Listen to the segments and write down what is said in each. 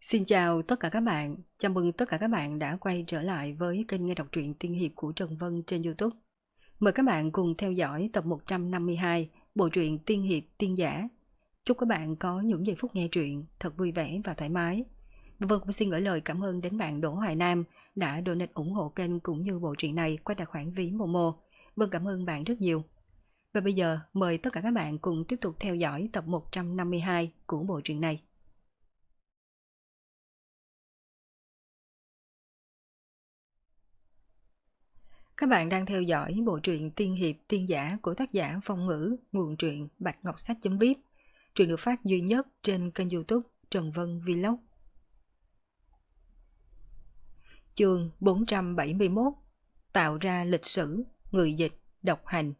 Xin chào tất cả các bạn, chào mừng tất cả các bạn đã quay trở lại với kênh nghe đọc truyện tiên hiệp của Trần Vân trên YouTube. Mời các bạn cùng theo dõi tập 152 bộ truyện tiên hiệp tiên giả. Chúc các bạn có những giây phút nghe truyện thật vui vẻ và thoải mái. Vân cũng xin gửi lời cảm ơn đến bạn Đỗ Hoài Nam đã donate ủng hộ kênh cũng như bộ truyện này qua tài khoản ví Momo. Vân cảm ơn bạn rất nhiều. Và bây giờ mời tất cả các bạn cùng tiếp tục theo dõi tập 152 của bộ truyện này. Các bạn đang theo dõi bộ truyện tiên hiệp tiên giả của tác giả Phong Ngữ, nguồn truyện Bạch Ngọc Sách.vip. Truyện được phát duy nhất trên kênh YouTube Trần Vân Vlog. Chương 471: Tạo ra lịch sử, người dịch, độc hành.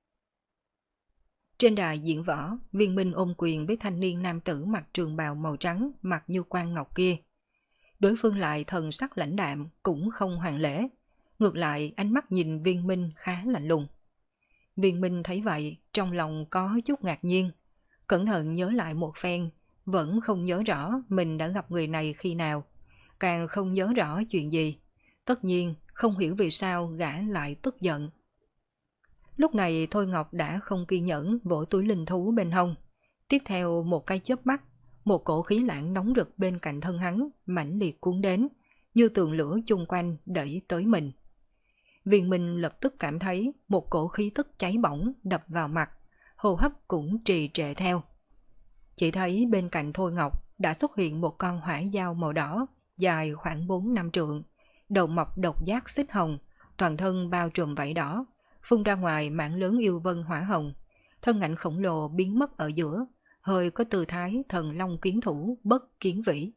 Trên đài diễn võ, Viên Minh ôm quyền với thanh niên nam tử mặc trường bào màu trắng, mặt như quan ngọc kia. Đối phương lại thần sắc lãnh đạm, cũng không hoàn lễ. Ngược lại ánh mắt nhìn Viên Minh khá lạnh lùng. Viên Minh thấy vậy, trong lòng có chút ngạc nhiên. Cẩn thận nhớ lại một phen, vẫn không nhớ rõ mình đã gặp người này khi nào. Càng không nhớ rõ chuyện gì. Tất nhiên, không hiểu vì sao gã lại tức giận. Lúc này Thôi Ngọc đã không kiên nhẫn vỗ túi linh thú bên hông. Tiếp theo một cái chớp mắt, một cổ khí lãng nóng rực bên cạnh thân hắn, mãnh liệt cuốn đến, như tường lửa chung quanh đẩy tới mình. Viên Minh lập tức cảm thấy một cổ khí tức cháy bỏng đập vào mặt, hô hấp cũng trì trệ theo. Chỉ thấy bên cạnh Thôi Ngọc đã xuất hiện một con hỏa dao màu đỏ, dài khoảng 4-5 trượng, đầu mọc độc giác xích hồng, toàn thân bao trùm vảy đỏ, phun ra ngoài mảng lớn yêu vân hỏa hồng, thân ảnh khổng lồ biến mất ở giữa, hơi có tư thái thần long kiến thủ bất kiến vĩ.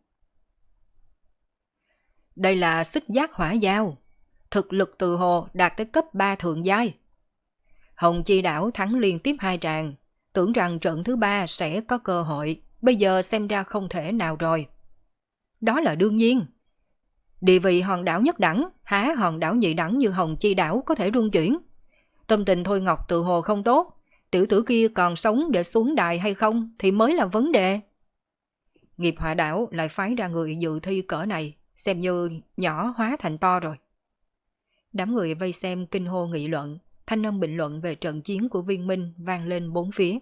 Đây là xích giác hỏa dao. Thực lực từ hồ đạt tới cấp 3 thượng giai. Hồng Chi đảo thắng liên tiếp 2 tràng, tưởng rằng trận thứ 3 sẽ có cơ hội, bây giờ xem ra không thể nào rồi. Đó là đương nhiên. Địa vị hòn đảo nhất đẳng, há hòn đảo nhị đẳng như Hồng Chi đảo có thể rung chuyển. Tâm tình Thôi Ngọc từ hồ không tốt, tiểu tử kia còn sống để xuống đài hay không thì mới là vấn đề. Nghiệp hỏa đảo lại phái ra người dự thi cỡ này, xem như nhỏ hóa thành to rồi. Đám người vây xem kinh hô nghị luận, thanh âm bình luận về trận chiến của Viên Minh vang lên bốn phía.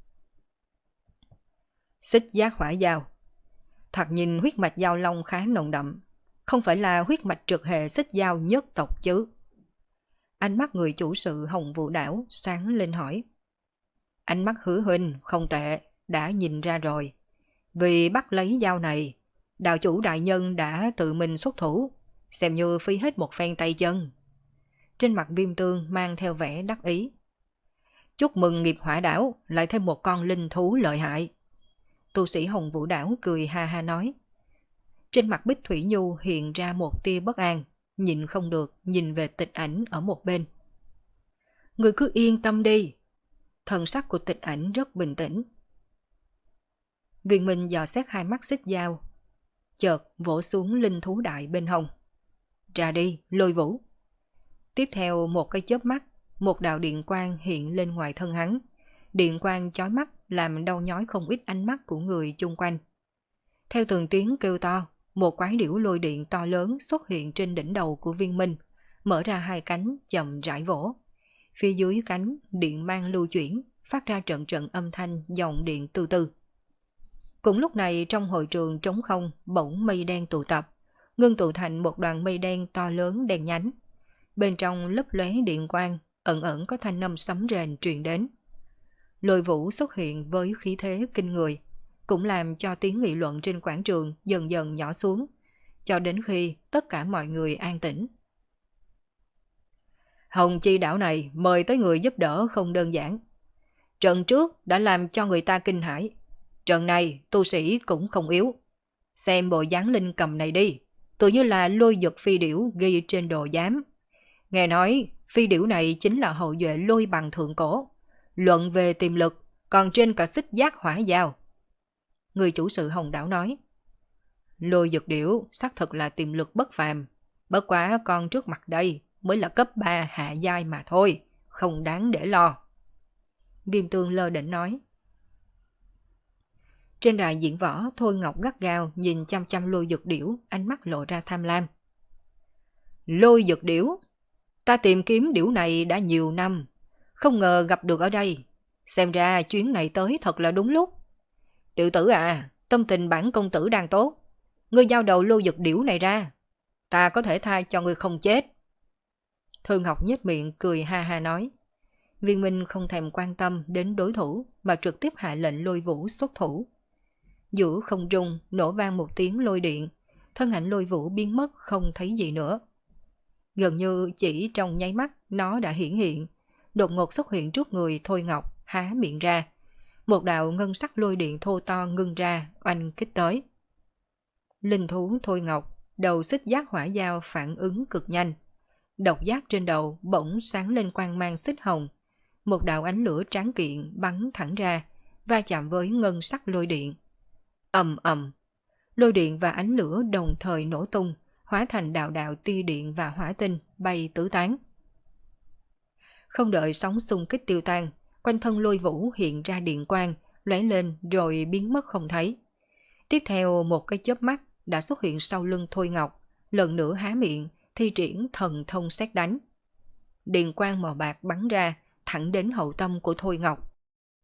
Xích giác hỏa dao. Thoạt nhìn huyết mạch giao long khá nồng đậm, không phải là huyết mạch trực hệ xích giao nhất tộc chứ? Ánh mắt người chủ sự Hồng Vũ đảo sáng lên hỏi. Ánh mắt Hứa huynh không tệ, đã nhìn ra rồi. Vì bắt lấy dao này, đạo chủ đại nhân đã tự mình xuất thủ, xem như phí hết một phen tay chân. Trên mặt Viêm Tương mang theo vẻ đắc ý. Chúc mừng nghiệp hỏa đảo lại thêm một con linh thú lợi hại. Tu sĩ Hồng Vũ đảo cười ha ha nói. Trên mặt Bích Thủy Nhu hiện ra một tia bất an, nhìn không được nhìn về Tịch Ảnh ở một bên. Người cứ yên tâm đi. Thần sắc của Tịch Ảnh rất bình tĩnh. Viên Minh dò xét hai mắt xích dao, chợt vỗ xuống linh thú đại bên hông. Ra đi, Lôi Vũ. Tiếp theo một cái chớp mắt, một đạo điện quang hiện lên ngoài thân hắn. Điện quang chói mắt làm đau nhói không ít ánh mắt của người chung quanh. Theo từng tiếng kêu to, một quái điểu lôi điện to lớn xuất hiện trên đỉnh đầu của Viên Minh, mở ra hai cánh chậm rãi vỗ. Phía dưới cánh, điện mang lưu chuyển, phát ra trận trận âm thanh dòng điện từ từ. Cũng lúc này trong hội trường trống không bỗng mây đen tụ tập, ngưng tụ thành một đoàn mây đen to lớn đen nhánh. Bên trong lấp lóe điện quang, ẩn ẩn có thanh âm sấm rền truyền đến. Lôi Vũ xuất hiện với khí thế kinh người, cũng làm cho tiếng nghị luận trên quảng trường dần dần nhỏ xuống, cho đến khi tất cả mọi người an tĩnh. Hồng Chi đảo này mời tới người giúp đỡ không đơn giản. Trận trước đã làm cho người ta kinh hãi, trận này tu sĩ cũng không yếu. Xem bộ dáng linh cầm này đi, tự như là lôi dực phi điểu ghi trên đồ giám. Nghe nói phi điểu này chính là hậu duệ lôi bằng thượng cổ, luận về tiềm lực còn trên cả xích giác hỏa dao. Người chủ sự Hồng đảo nói. Lôi dực điểu xác thực là tiềm lực bất phàm, bất quá con trước mặt đây mới là cấp 3 hạ giai mà thôi, không đáng để lo. Viêm Tương lơ đễnh nói. Trên đài diễn võ, Thôi Ngọc gắt gao nhìn chăm chăm lôi dược điểu, ánh mắt lộ ra tham lam. Lôi dược điểu? Ta tìm kiếm điểu này đã nhiều năm, không ngờ gặp được ở đây. Xem ra chuyến này tới thật là đúng lúc. Tiểu tử à, tâm tình bản công tử đang tốt. Ngươi giao đầu lôi dược điểu này ra, ta có thể tha cho ngươi không chết. Thôi Ngọc nhếch miệng cười ha ha nói. Viên Minh không thèm quan tâm đến đối thủ mà trực tiếp hạ lệnh Lôi Vũ xuất thủ. Giữa không trung nổ vang một tiếng lôi điện, thân ảnh Lôi Vũ biến mất không thấy gì nữa. Gần như chỉ trong nháy mắt nó đã hiển hiện, đột ngột xuất hiện trước người Thôi Ngọc, há miệng ra. Một đạo ngân sắc lôi điện thô to ngưng ra, oanh kích tới. Linh thú Thôi Ngọc, đầu xích giác hỏa dao phản ứng cực nhanh. Độc giác trên đầu bỗng sáng lên quang mang xích hồng. Một đạo ánh lửa tráng kiện bắn thẳng ra, va chạm với ngân sắc lôi điện. Ầm ầm, lôi điện và ánh lửa đồng thời nổ tung, hóa thành đạo đạo tia điện và hỏa tinh bay tứ tán. Không đợi sóng xung kích tiêu tan, quanh thân Lôi Vũ hiện ra điện quang, lóe lên rồi biến mất không thấy. Tiếp theo một cái chớp mắt đã xuất hiện sau lưng Thôi Ngọc, lần nữa há miệng, thi triển thần thông sét đánh. Điện quang màu bạc bắn ra, thẳng đến hậu tâm của Thôi Ngọc.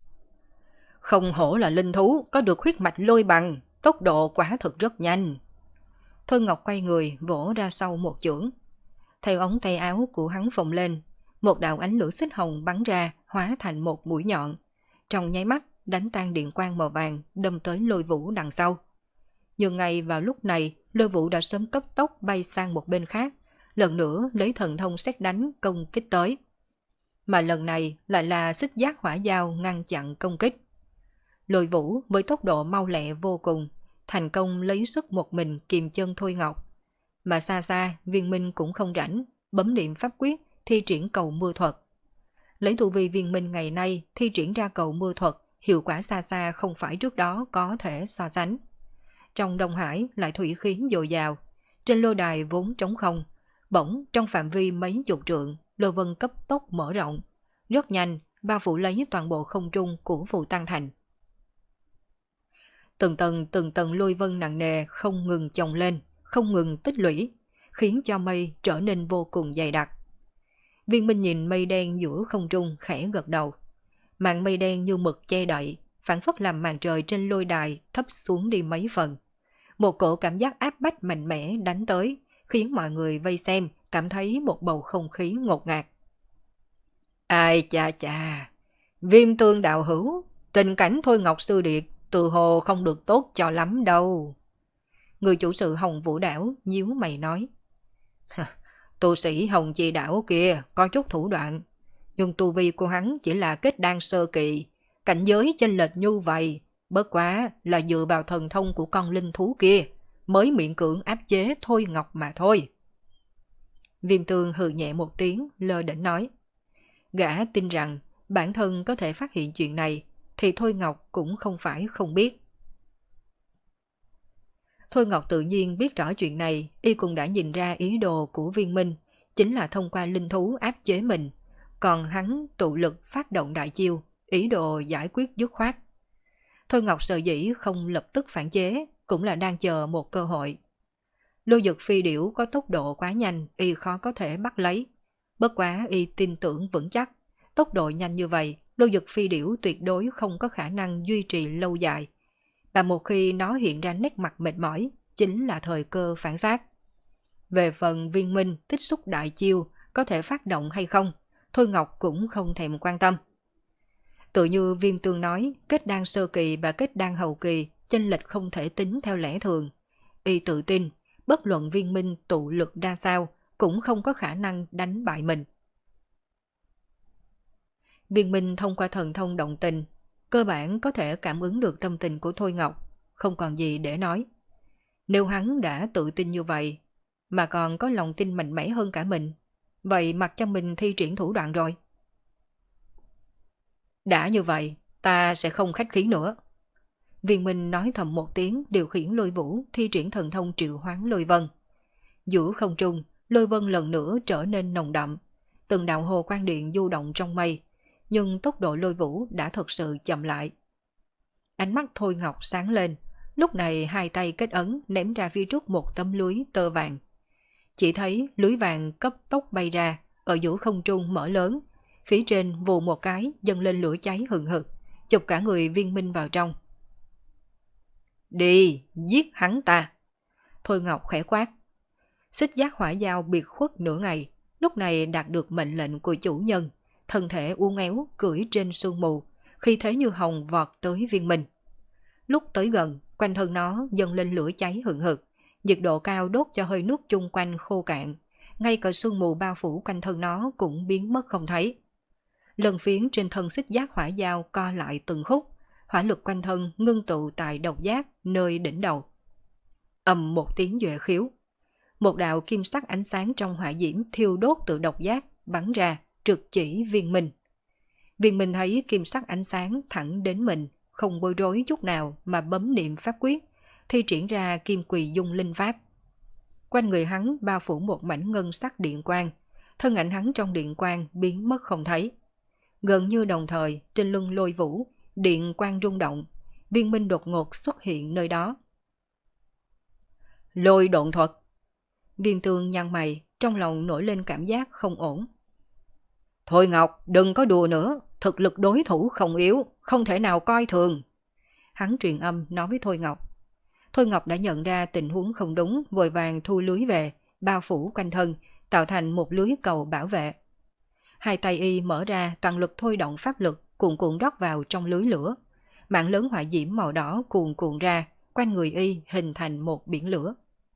Không hổ là linh thú, có được huyết mạch lôi bằng, tốc độ quả thực rất nhanh. Thôi Ngọc quay người, vỗ ra sau một chưởng. Theo ống tay áo của hắn phồng lên, một đạo ánh lửa xích hồng bắn ra, hóa thành một mũi nhọn. Trong nháy mắt, đánh tan điện quang màu vàng, đâm tới Lôi Vũ đằng sau. Nhưng ngay vào lúc này, Lôi Vũ đã sớm cấp tốc bay sang một bên khác, lần nữa lấy thần thông sét đánh công kích tới. Mà lần này lại là xích giác hỏa dao ngăn chặn công kích. Lôi Vũ với tốc độ mau lẹ vô cùng, thành công lấy sức một mình kìm chân Thôi Ngọc. Mà xa xa, Viên Minh cũng không rảnh, bấm niệm pháp quyết, thi triển cầu mưa thuật. Lấy tu vi Viên Minh ngày nay thi triển ra cầu mưa thuật, hiệu quả xa xa không phải trước đó có thể so sánh. Trong Đông Hải lại thủy khí dồi dào, trên lôi đài vốn trống không, bỗng trong phạm vi mấy chục trượng, lôi vân cấp tốc mở rộng, rất nhanh bao phủ lấy toàn bộ không trung của Phù Tăng Thành. Từng tầng lôi vân nặng nề không ngừng chồng lên, không ngừng tích lũy, khiến cho mây trở nên vô cùng dày đặc. Viên Minh nhìn mây đen giữa không trung khẽ gật đầu. Màn mây đen như mực che đậy, phản phất làm màn trời trên lôi đài thấp xuống đi mấy phần. Một cổ cảm giác áp bách mạnh mẽ đánh tới, khiến mọi người vây xem cảm thấy một bầu không khí ngột ngạt. Ai chà chà, Viêm Tương đạo hữu, tình cảnh Thôi Ngọc sư điệt tự hồ không được tốt cho lắm đâu. Người chủ sự Hồng Vũ Đảo nhíu mày nói. Tu sĩ Hồng Chi Đảo kia có chút thủ đoạn, nhưng tu vi của hắn chỉ là kết đan sơ kỳ, cảnh giới chênh lệch như vậy, bất quá là dựa vào thần thông của con linh thú kia mới miễn cưỡng áp chế Thôi Ngọc mà thôi. Viêm Tương hừ nhẹ một tiếng, lơ đễnh nói. Gã tin rằng bản thân có thể phát hiện chuyện này, thì Thôi Ngọc cũng không phải không biết. Thôi Ngọc tự nhiên biết rõ chuyện này, y cũng đã nhìn ra ý đồ của Viên Minh, chính là thông qua linh thú áp chế mình, còn hắn tụ lực phát động đại chiêu, ý đồ giải quyết dứt khoát. Thôi Ngọc sợ dĩ không lập tức phản chế, cũng là đang chờ một cơ hội. Lôi Dực phi điểu có tốc độ quá nhanh, y khó có thể bắt lấy. Bất quá y tin tưởng vững chắc, tốc độ nhanh như vậy, Lôi Dực phi điểu tuyệt đối không có khả năng duy trì lâu dài. Và một khi nó hiện ra nét mặt mệt mỏi, chính là thời cơ phản xác. Về phần Viên Minh tích xúc đại chiêu có thể phát động hay không, Thôi Ngọc cũng không thèm quan tâm. Tự như Viêm Tương nói, kết đan sơ kỳ và kết đan hậu kỳ chênh lệch không thể tính theo lẽ thường. Y tự tin, bất luận Viên Minh tụ lực ra sao, cũng không có khả năng đánh bại mình. Viên Minh thông qua thần thông động tình, cơ bản có thể cảm ứng được tâm tình của Thôi Ngọc, không còn gì để nói. Nếu hắn đã tự tin như vậy, mà còn có lòng tin mạnh mẽ hơn cả mình, vậy mặc cho mình thi triển thủ đoạn rồi. Đã như vậy, ta sẽ không khách khí nữa. Viên Minh nói thầm một tiếng, điều khiển Lôi Vũ thi triển thần thông triệu hoán lôi vân. Giữa không trung, lôi vân lần nữa trở nên nồng đậm, từng đạo hồ quang điện du động trong mây, nhưng tốc độ Lôi Vũ đã thật sự chậm lại. Ánh mắt Thôi Ngọc sáng lên, lúc này hai tay kết ấn ném ra phía trước một tấm lưới tơ vàng. Chỉ thấy lưới vàng cấp tốc bay ra, ở giữa không trung mở lớn, phía trên vù một cái dâng lên lửa cháy hừng hực, chụp cả người Viên Minh vào trong. Đi, giết hắn ta! Thôi Ngọc khẽ quát. Xích giác hỏa dao biệt khuất nửa ngày, lúc này đạt được mệnh lệnh của chủ nhân, thân thể uốn éo cưỡi trên sương mù, khi thế như hồng vọt tới Viên Minh. Lúc tới gần, quanh thân nó dâng lên lửa cháy hừng hực, nhiệt độ cao đốt cho hơi nước chung quanh khô cạn, ngay cả sương mù bao phủ quanh thân nó cũng biến mất không thấy. Lần phiến trên thân xích giác hỏa dao co lại từng khúc, hỏa lực quanh thân ngưng tụ tại độc giác nơi đỉnh đầu. Ầm một tiếng duệ khiếu, một đạo kim sắc ánh sáng trong hỏa diễm thiêu đốt từ độc giác bắn ra, trực chỉ Viên Minh. Viên Minh thấy kim sắc ánh sáng thẳng đến mình, không bối rối chút nào mà bấm niệm pháp quyết, thi triển ra Kim Quỳ Dung Linh Pháp. Quanh người hắn bao phủ một mảnh ngân sắc điện quang, thân ảnh hắn trong điện quang biến mất không thấy. Gần như đồng thời, trên lưng Lôi Vũ, điện quang rung động, Viên Minh đột ngột xuất hiện nơi đó. Lôi độn thuật! Viên Tương nhăn mày, trong lòng nổi lên cảm giác không ổn. Thôi Ngọc, đừng có đùa nữa, thực lực đối thủ không yếu, không thể nào coi thường. Hắn truyền âm nói với Thôi Ngọc. Thôi Ngọc đã nhận ra tình huống không đúng, vội vàng thu lưới về, bao phủ quanh thân, tạo thành một lưới cầu bảo vệ. Hai tay y mở ra, toàn lực thôi động pháp lực, cuồn cuộn rót vào trong lưới lửa. Mạng lớn hỏa diễm màu đỏ cuồn cuộn ra, quanh người y hình thành một biển lửa.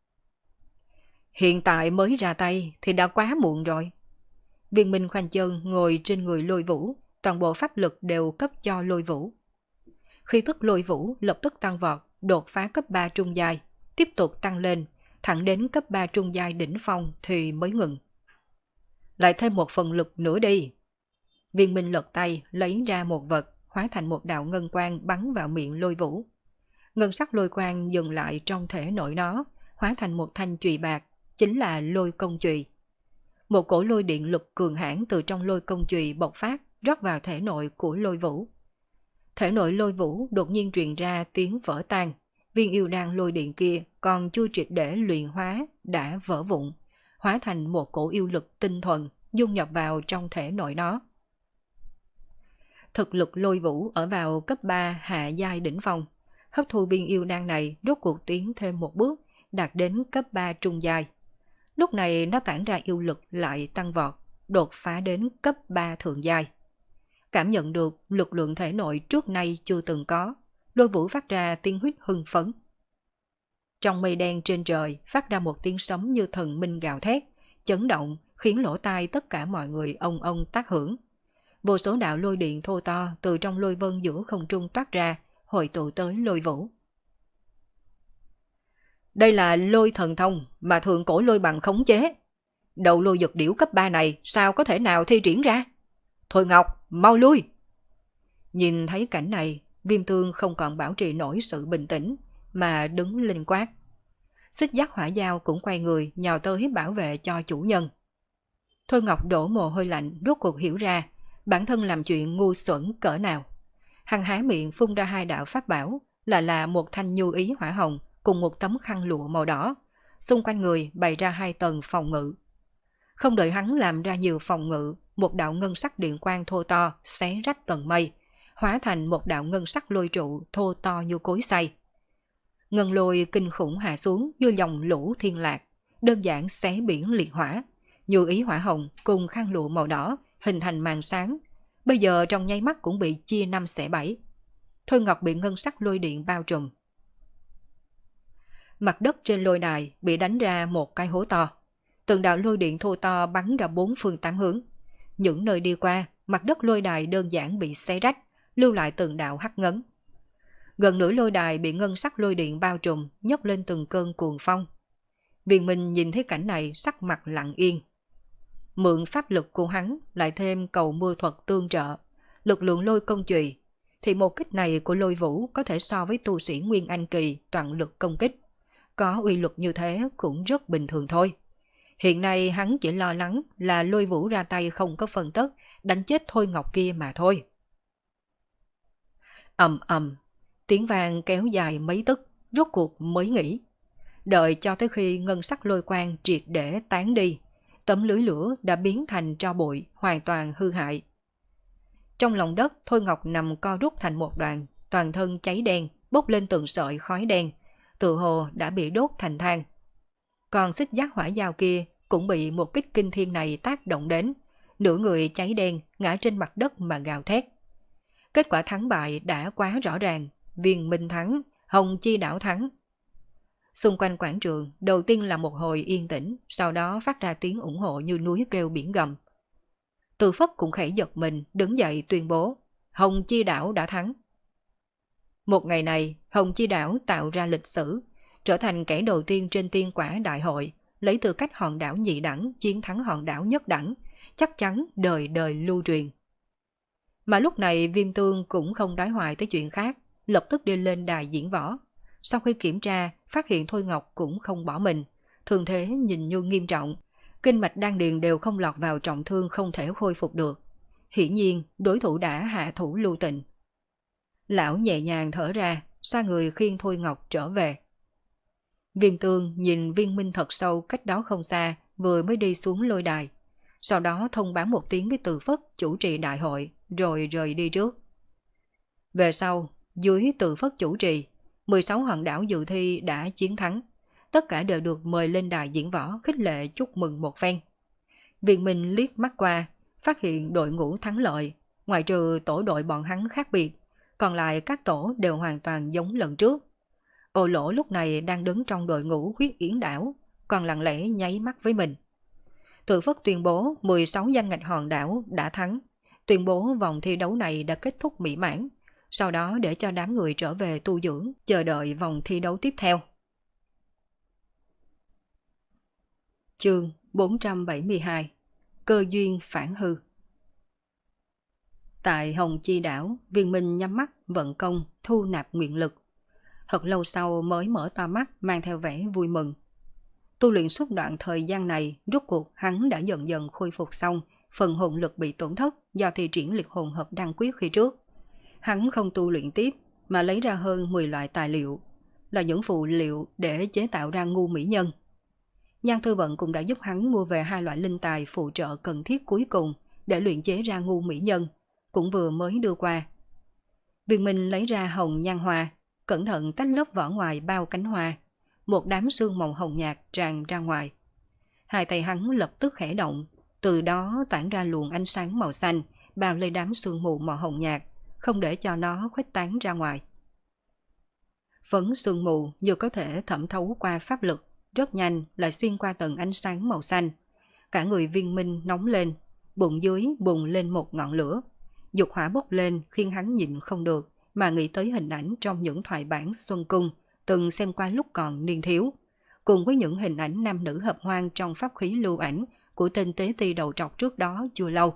Hiện tại mới ra tay thì đã quá muộn rồi. Viên Minh khoanh chân ngồi trên người Lôi Vũ, toàn bộ pháp lực đều cấp cho Lôi Vũ. Khí tức Lôi Vũ lập tức tăng vọt, đột phá cấp 3 trung giai, tiếp tục tăng lên, thẳng đến cấp 3 trung giai đỉnh phong thì mới ngừng. Lại thêm một phần lực nữa đi. Viên Minh lật tay lấy ra một vật, hóa thành một đạo ngân quang bắn vào miệng Lôi Vũ. Ngân sắc lôi quang dừng lại trong thể nội nó, hóa thành một thanh chùy bạc, chính là lôi công chùy. Một cổ lôi điện lực cường hãn từ trong lôi công chùy bộc phát, rót vào thể nội của Lôi Vũ. Thể nội Lôi Vũ đột nhiên truyền ra tiếng vỡ tan, viên yêu đan lôi điện kia còn chưa triệt để luyện hóa đã vỡ vụn, hóa thành một cổ yêu lực tinh thuần dung nhập vào trong thể nội nó. Thực lực Lôi Vũ ở vào cấp 3 hạ giai đỉnh phong, hấp thu viên yêu đan này rốt cuộc tiến thêm một bước, đạt đến cấp 3 trung giai. Lúc này nó tản ra yêu lực lại tăng vọt, đột phá đến cấp 3 thượng giai. Cảm nhận được lực lượng thể nội trước nay chưa từng có, Lôi Vũ phát ra tiếng huýt hưng phấn. Trong mây đen trên trời phát ra một tiếng sấm như thần minh gào thét, chấn động khiến lỗ tai tất cả mọi người ông ông tác hưởng. Vô số đạo lôi điện thô to từ trong lôi vân giữa không trung toát ra, hội tụ tới Lôi Vũ. Đây là lôi thần thông mà thượng cổ lôi bằng khống chế. Đầu lôi dược điểu cấp 3 này sao có thể nào thi triển ra? Thôi Ngọc, mau lui! Nhìn thấy cảnh này, Viêm Tương không còn bảo trì nổi sự bình tĩnh, mà đứng lên quát. Xích giác hỏa dao cũng quay người nhào tới bảo vệ cho chủ nhân. Thôi Ngọc đổ mồ hôi lạnh, rốt cuộc hiểu ra bản thân làm chuyện ngu xuẩn cỡ nào. Hắn há miệng phun ra hai đạo pháp bảo, là một thanh nhu ý hỏa hồng cùng một tấm khăn lụa màu đỏ, xung quanh người bày ra 2 tầng phòng ngự. Không đợi hắn làm ra nhiều phòng ngự, một đạo ngân sắc điện quang thô to xé rách tầng mây, hóa thành một đạo ngân sắc lôi trụ thô to như cối xay. Ngân lôi kinh khủng hạ xuống như dòng lũ thiên lạc, đơn giản xé biển liệt hỏa. Như ý hỏa hồng cùng khăn lụa màu đỏ hình thành màn sáng, bây giờ trong nháy mắt cũng bị chia 5 xẻ 7. Thôi Ngọc bị ngân sắc lôi điện bao trùm. Mặt đất trên lôi đài bị đánh ra một cái hố to. Từng đạo lôi điện thô to bắn ra 4 phương 8 hướng. Những nơi đi qua, mặt đất lôi đài đơn giản bị xé rách, lưu lại từng đạo hắc ngấn. Gần nửa lôi đài bị ngân sắc lôi điện bao trùm, nhấc lên từng cơn cuồng phong. Viên Minh nhìn thấy cảnh này sắc mặt lặng yên. Mượn pháp lực của hắn lại thêm cầu mưa thuật tương trợ, lực lượng lôi công chùy, thì một kích này của Lôi Vũ có thể so với tu sĩ Nguyên Anh kỳ toàn lực công kích. Có uy lực như thế cũng rất bình thường thôi. Hiện nay hắn chỉ lo lắng là Lôi Vũ ra tay không có phân tất, đánh chết Thôi Ngọc kia mà thôi. Ầm ầm, Tiếng vang kéo dài mấy tức, rốt cuộc mới nghỉ. Đợi cho tới khi ngân sắc lôi quang triệt để tán đi, tấm lưới lửa đã biến thành tro bụi, hoàn toàn hư hại. Trong lòng đất, Thôi Ngọc nằm co rút thành một đoàn, toàn thân cháy đen, bốc lên từng sợi khói đen, tự hồ đã bị đốt thành than. Còn xích giác hỏa dao kia cũng bị một kích kinh thiên này tác động đến, nửa người cháy đen ngã trên mặt đất mà gào thét. Kết quả thắng bại đã quá rõ ràng, Viên Minh thắng, Hồng Chi đảo thắng. Xung quanh quảng trường đầu tiên là một hồi yên tĩnh, sau đó phát ra tiếng ủng hộ như núi kêu biển gầm. Từ Phất cũng khẽ giật mình, đứng dậy tuyên bố, Hồng Chi đảo đã thắng. Một ngày này, Hồng Chi đảo tạo ra lịch sử, trở thành kẻ đầu tiên trên tiên quả đại hội, lấy tư cách hòn đảo nhị đẳng chiến thắng hòn đảo nhất đẳng, chắc chắn đời đời lưu truyền. Mà lúc này Viêm Tương cũng không đói hoài tới chuyện khác, lập tức đi lên đài diễn võ. Sau khi kiểm tra, phát hiện Thôi Ngọc cũng không bỏ mình, thương thế nhìn như nghiêm trọng, kinh mạch đan điền đều không lọt vào trọng thương không thể khôi phục được. Hiển nhiên, đối thủ đã hạ thủ lưu tình. Lão nhẹ nhàng thở ra, xa người khiêng Thôi Ngọc trở về. Viêm Tương nhìn Viên Minh thật sâu cách đó không xa, vừa mới đi xuống lôi đài. Sau đó thông báo một tiếng với Từ Phất chủ trì đại hội, rồi rời đi trước. Về sau, dưới Từ Phất chủ trì, 16 hòn đảo dự thi đã chiến thắng. Tất cả đều được mời lên đài diễn võ khích lệ chúc mừng một phen. Viên Minh liếc mắt qua, phát hiện đội ngũ thắng lợi, ngoại trừ tổ đội bọn hắn khác biệt, còn lại các tổ đều hoàn toàn giống lần trước. Ô Lỗ lúc này đang đứng trong đội ngũ Huyết Yến đảo, còn lặng lẽ nháy mắt với mình. Từ Phất tuyên bố 16 danh ngạch hòn đảo đã thắng, tuyên bố vòng thi đấu này đã kết thúc mỹ mãn, sau đó để cho đám người trở về tu dưỡng, chờ đợi vòng thi đấu tiếp theo. Chương 472 Cơ duyên phản hư. Tại Hồng Chi đảo, Viên Minh nhắm mắt vận công thu nạp nguyện lực. Thật lâu sau mới mở to mắt mang theo vẻ vui mừng. Tu luyện suốt đoạn thời gian này, rốt cuộc hắn đã dần dần khôi phục xong, phần hồn lực bị tổn thất do thi triển liệt hồn hợp đăng quyết khi trước. Hắn không tu luyện tiếp mà lấy ra hơn 10 loại tài liệu, là những phụ liệu để chế tạo ra ngu mỹ nhân. Nhan Thư Vận cũng đã giúp hắn mua về 2 loại linh tài phụ trợ cần thiết cuối cùng để luyện chế ra ngu mỹ nhân, cũng vừa mới đưa qua. Viên Minh lấy ra hồng nhan hoa, cẩn thận tách lớp vỏ ngoài bao cánh hoa, một đám sương màu hồng nhạt tràn ra ngoài. Hai tay hắn lập tức khẽ động, từ đó tản ra luồng ánh sáng màu xanh, bao lấy đám sương mù màu hồng nhạt, không để cho nó khuếch tán ra ngoài. Phấn sương mù như có thể thẩm thấu qua pháp lực, rất nhanh lại xuyên qua tầng ánh sáng màu xanh. Cả người Viên Minh nóng lên, bụng dưới bùng lên một ngọn lửa. Dục hỏa bốc lên khiến hắn nhịn không được mà nghĩ tới hình ảnh trong những thoại bản Xuân Cung từng xem qua lúc còn niên thiếu, cùng với những hình ảnh nam nữ hợp hoan trong pháp khí lưu ảnh của tên tế ti đầu trọc trước đó chưa lâu.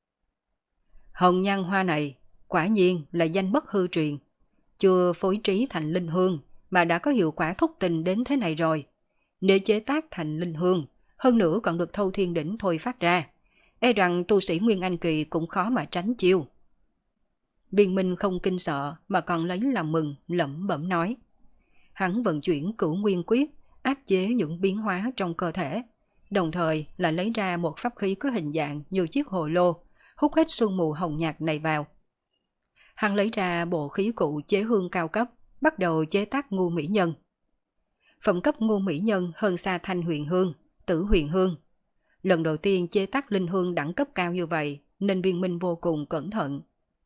Hồng nhan hoa này quả nhiên là danh bất hư truyền, chưa phối trí thành linh hương mà đã có hiệu quả thúc tình đến thế này rồi. Nếu chế tác thành linh hương, hơn nữa còn được Thâu Thiên Đỉnh thôi phát ra, e rằng tu sĩ Nguyên Anh Kỳ cũng khó mà tránh chiêu. Viên Minh không kinh sợ mà còn lấy làm mừng, lẩm bẩm nói. Hắn vận chuyển Cửu Nguyên Quyết, áp chế những biến hóa trong cơ thể, đồng thời lại lấy ra một pháp khí có hình dạng như chiếc hồ lô, hút hết sương mù hồng nhạt này vào. Hắn lấy ra bộ khí cụ chế hương cao cấp, bắt đầu chế tác ngu mỹ nhân. Phẩm cấp ngu mỹ nhân hơn xa thanh huyền hương, tử huyền hương. Lần đầu tiên chế tác linh hương đẳng cấp cao như vậy nên Viên Minh vô cùng cẩn thận.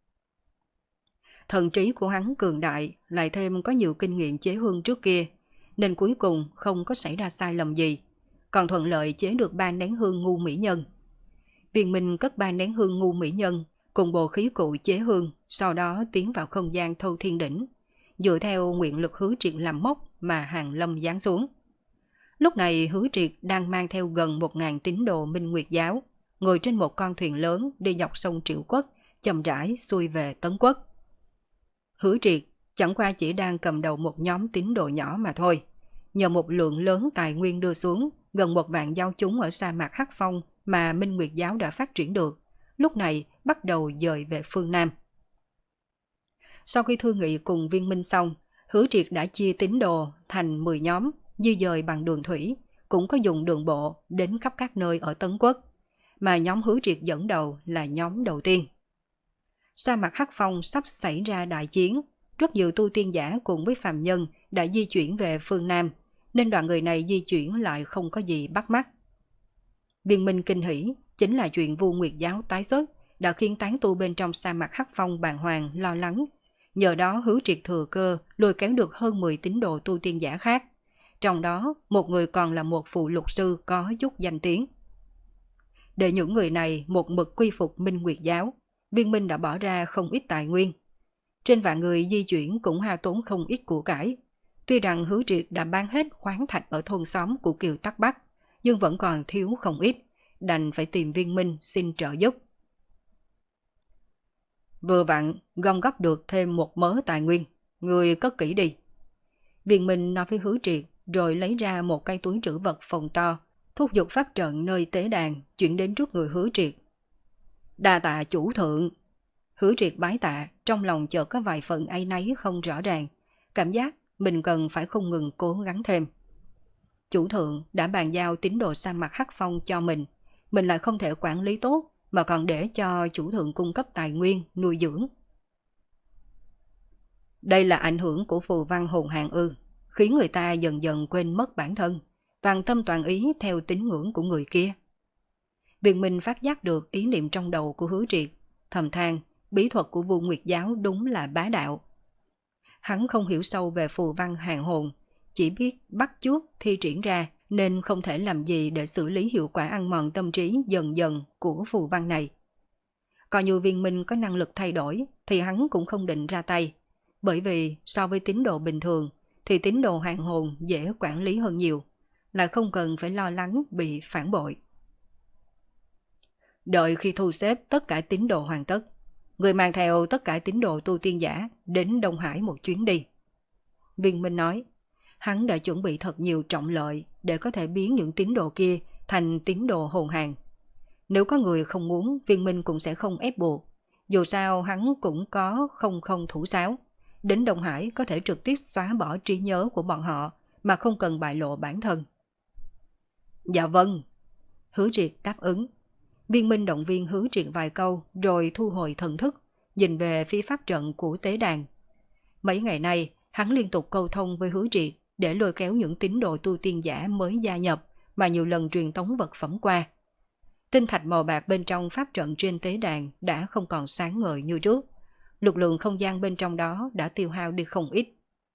Thần trí của hắn cường đại, lại thêm có nhiều kinh nghiệm chế hương trước kia, nên cuối cùng không có xảy ra sai lầm gì, còn thuận lợi chế được 3 nén hương ngu mỹ nhân. Viên Minh cất 3 nén hương ngu mỹ nhân cùng bộ khí cụ chế hương, sau đó tiến vào không gian Thâu Thiên Đỉnh, dựa theo nguyện lực Hứa Triệt làm mốc mà Hàng Lâm giáng xuống. Lúc này Hứa Triệt đang mang theo gần 1000 tín đồ Minh Nguyệt giáo, ngồi trên một con thuyền lớn đi dọc sông Triệu Quốc, chậm rãi xuôi về Tấn Quốc. Hứa Triệt chẳng qua chỉ đang cầm đầu một nhóm tín đồ nhỏ mà thôi. Nhờ một lượng lớn tài nguyên đưa xuống, gần 1 vạn giáo chúng ở sa mạc Hắc Phong mà Minh Nguyệt giáo đã phát triển được, lúc này bắt đầu dời về phương Nam. Sau khi thương nghị cùng Viên Minh xong, Hứa Triệt đã chia tín đồ thành 10 nhóm, di dời bằng đường thủy, cũng có dùng đường bộ đến khắp các nơi ở Tấn Quốc, mà nhóm Hứa Triệt dẫn đầu là nhóm đầu tiên. Sa mạc Hắc Phong sắp xảy ra đại chiến, rất nhiều tu tiên giả cùng với phàm nhân đã di chuyển về phương Nam, nên đoàn người này di chuyển lại không có gì bắt mắt. Viên Minh kinh hỉ, chính là chuyện Vu Nguyệt giáo tái xuất đã khiến tán tu bên trong sa mạc Hắc Phong bàng hoàng lo lắng. Nhờ đó Hứa Triệt thừa cơ lôi kéo được hơn 10 tín đồ tu tiên giả khác. Trong đó, một người còn là một phụ lục sư có chút danh tiếng. Để những người này một mực quy phục Minh Nguyệt giáo, Viên Minh đã bỏ ra không ít tài nguyên. Trên vạn người di chuyển cũng hao tốn không ít của cải. Tuy rằng Hứa Triệt đã bán hết khoáng thạch ở thôn xóm của Kiều Tắc Bắc, nhưng vẫn còn thiếu không ít, đành phải tìm Viên Minh xin trợ giúp. Vừa vặn, gom góp được thêm một mớ tài nguyên, người cất kỹ đi. Viên Minh nói với Hứa Triệt, rồi lấy ra một cái túi trữ vật phồng to, thúc giục pháp trận nơi tế đàn, chuyển đến trước người Hứa Triệt. Đa tạ chủ thượng. Hứa Triệt bái tạ, trong lòng chợt có vài phần áy náy không rõ ràng, cảm giác mình cần phải không ngừng cố gắng thêm. Chủ thượng đã bàn giao tín đồ sa mạc Hắc Phong cho mình lại không thể quản lý tốt, mà còn để cho chủ thượng cung cấp tài nguyên, nuôi dưỡng. Đây là ảnh hưởng của phù văn hồn hàng ư, khiến người ta dần dần quên mất bản thân, toàn tâm toàn ý theo tín ngưỡng của người kia. Viên Minh phát giác được ý niệm trong đầu của Hứa Triệt, thầm than, bí thuật của Vu Nguyệt giáo đúng là bá đạo. Hắn không hiểu sâu về phù văn hàng hồn, chỉ biết bắt chước thi triển ra, nên không thể làm gì để xử lý hiệu quả ăn mòn tâm trí dần dần của phù văn này. Coi như Viên Minh có năng lực thay đổi, thì hắn cũng không định ra tay, bởi vì so với tín đồ bình thường, thì tín đồ hàng hồn dễ quản lý hơn nhiều, lại không cần phải lo lắng bị phản bội. Đợi khi thu xếp tất cả tín đồ hoàn tất, người mang theo tất cả tín đồ tu tiên giả đến Đông Hải một chuyến đi. Viên Minh nói, hắn đã chuẩn bị thật nhiều trọng lợi để có thể biến những tín đồ kia thành tín đồ hồn hàng. Nếu có người không muốn, Viên Minh cũng sẽ không ép buộc. Dù sao hắn cũng có không thủ sáo. Đến Đông Hải có thể trực tiếp xóa bỏ trí nhớ của bọn họ mà không cần bại lộ bản thân. Dạ vâng. Hứa Triệt đáp ứng. Viên Minh động viên Hứa Triệt vài câu rồi thu hồi thần thức, nhìn về phía pháp trận của tế đàn. Mấy ngày nay, hắn liên tục câu thông với Hứa Triệt để lôi kéo những tín đồ tu tiên giả mới gia nhập mà nhiều lần truyền tống vật phẩm qua. Tinh thạch màu bạc bên trong pháp trận trên tế đàn đã không còn sáng ngời như trước. Lực lượng không gian bên trong đó đã tiêu hao đi không ít.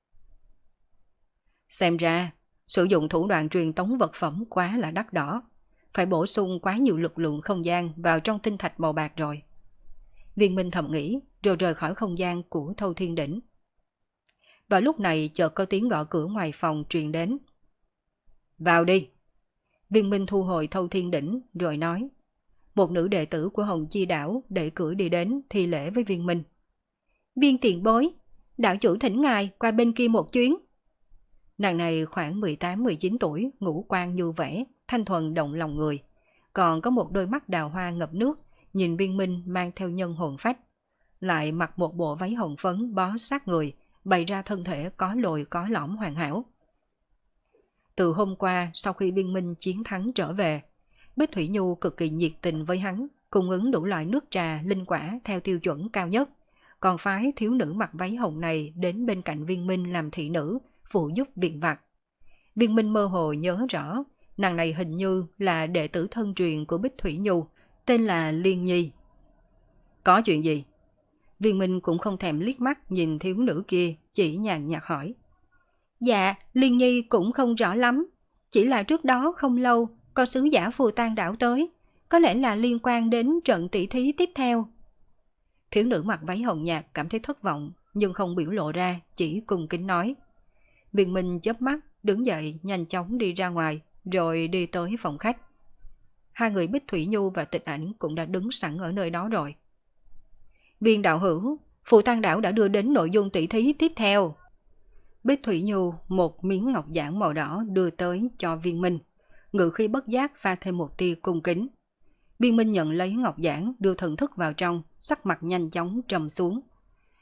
Xem ra, sử dụng thủ đoạn truyền tống vật phẩm quá là đắt đỏ. Phải bổ sung quá nhiều lực lượng không gian vào trong tinh thạch màu bạc rồi. Viên Minh thầm nghĩ, rồi rời khỏi không gian của Thâu Thiên Đỉnh. Vào lúc này chợt có tiếng gõ cửa ngoài phòng truyền đến. Vào đi. Viên Minh thu hồi Thâu Thiên Đỉnh rồi nói. Một nữ đệ tử của Hồng Chi Đảo đẩy cửa đi đến thi lễ với Viên Minh. Viên tiền bối, đạo chủ thỉnh ngài qua bên kia một chuyến. Nàng này khoảng 18-19 tuổi, ngũ quan như vẽ, thanh thuần động lòng người. Còn có một đôi mắt đào hoa ngập nước, nhìn Viên Minh mang theo nhân hồn phách. Lại mặc một bộ váy hồng phấn bó sát người, bày ra thân thể có lồi có lõm hoàn hảo. Từ hôm qua, sau khi Viên Minh chiến thắng trở về, Bích Thủy Nhu cực kỳ nhiệt tình với hắn, cung ứng đủ loại nước trà, linh quả theo tiêu chuẩn cao nhất. Còn phái thiếu nữ mặc váy hồng này đến bên cạnh Viên Minh làm thị nữ, phụ giúp việc vặt. Viên Minh mơ hồ nhớ rõ, nàng này hình như là đệ tử thân truyền của Bích Thủy Nhu, tên là Liên Nhi. Có chuyện gì? Viên Minh cũng không thèm liếc mắt nhìn thiếu nữ kia, chỉ nhàn nhạt hỏi. Dạ, Liên Nhi cũng không rõ lắm. Chỉ là trước đó không lâu, có sứ giả Phù Tang đảo tới. Có lẽ là liên quan đến trận tỷ thí tiếp theo. Thiếu nữ mặc váy hồng nhạt cảm thấy thất vọng, nhưng không biểu lộ ra, chỉ cung kính nói. Viên Minh chớp mắt, đứng dậy, nhanh chóng đi ra ngoài, rồi đi tới phòng khách. Hai người Bích Thủy Nhu và Tịch Ảnh cũng đã đứng sẵn ở nơi đó rồi. Viên đạo hữu, Phù Tang đảo đã đưa đến nội dung tỷ thí tiếp theo. Bích Thủy Nhu một miếng ngọc giản màu đỏ đưa tới cho Viên Minh, ngự khí bất giác pha thêm một tia cung kính. Viên Minh nhận lấy ngọc giản, đưa thần thức vào trong, sắc mặt nhanh chóng trầm xuống.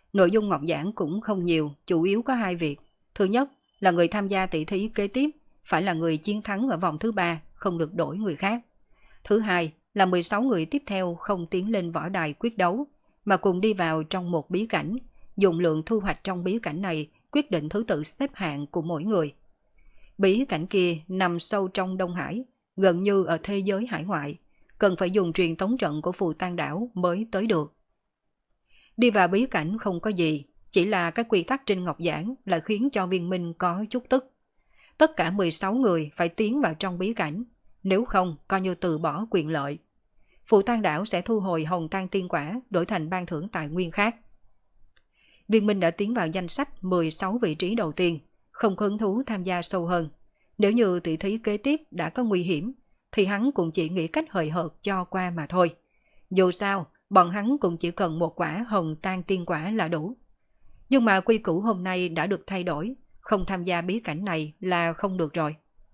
Nội dung ngọc giảng cũng không nhiều, chủ yếu có 2 việc. Thứ nhất là người tham gia tỷ thí kế tiếp phải là người chiến thắng ở vòng thứ 3, không được đổi người khác. Thứ hai là 16 người tiếp theo không tiến lên võ đài quyết đấu, mà cùng đi vào trong một bí cảnh, dùng lượng thu hoạch trong bí cảnh này quyết định thứ tự xếp hạng của mỗi người. Bí cảnh kia nằm sâu trong Đông Hải, gần như ở thế giới hải ngoại, cần phải dùng truyền tống trận của Phù Tang đảo mới tới được. Đi vào bí cảnh không có gì, chỉ là các quy tắc trên ngọc giảng là khiến cho Viên Minh có chút tức. Tất cả 16 người phải tiến vào trong bí cảnh, nếu không coi như từ bỏ quyền lợi. Phù Tang đảo sẽ thu hồi hồng tang tiên quả đổi thành ban thưởng tài nguyên khác. Viên Minh đã tiến vào danh sách 16 vị trí đầu tiên, không có hứng thú tham gia sâu hơn. Nếu như tỷ thí kế tiếp đã có nguy hiểm, thì hắn cũng chỉ nghĩ cách hời hợt cho qua mà thôi. Dù sao, bọn hắn cũng chỉ cần một quả hồng tang tiên quả là đủ. Nhưng mà quy củ hôm nay đã được thay đổi, không tham gia bí cảnh này là không được rồi.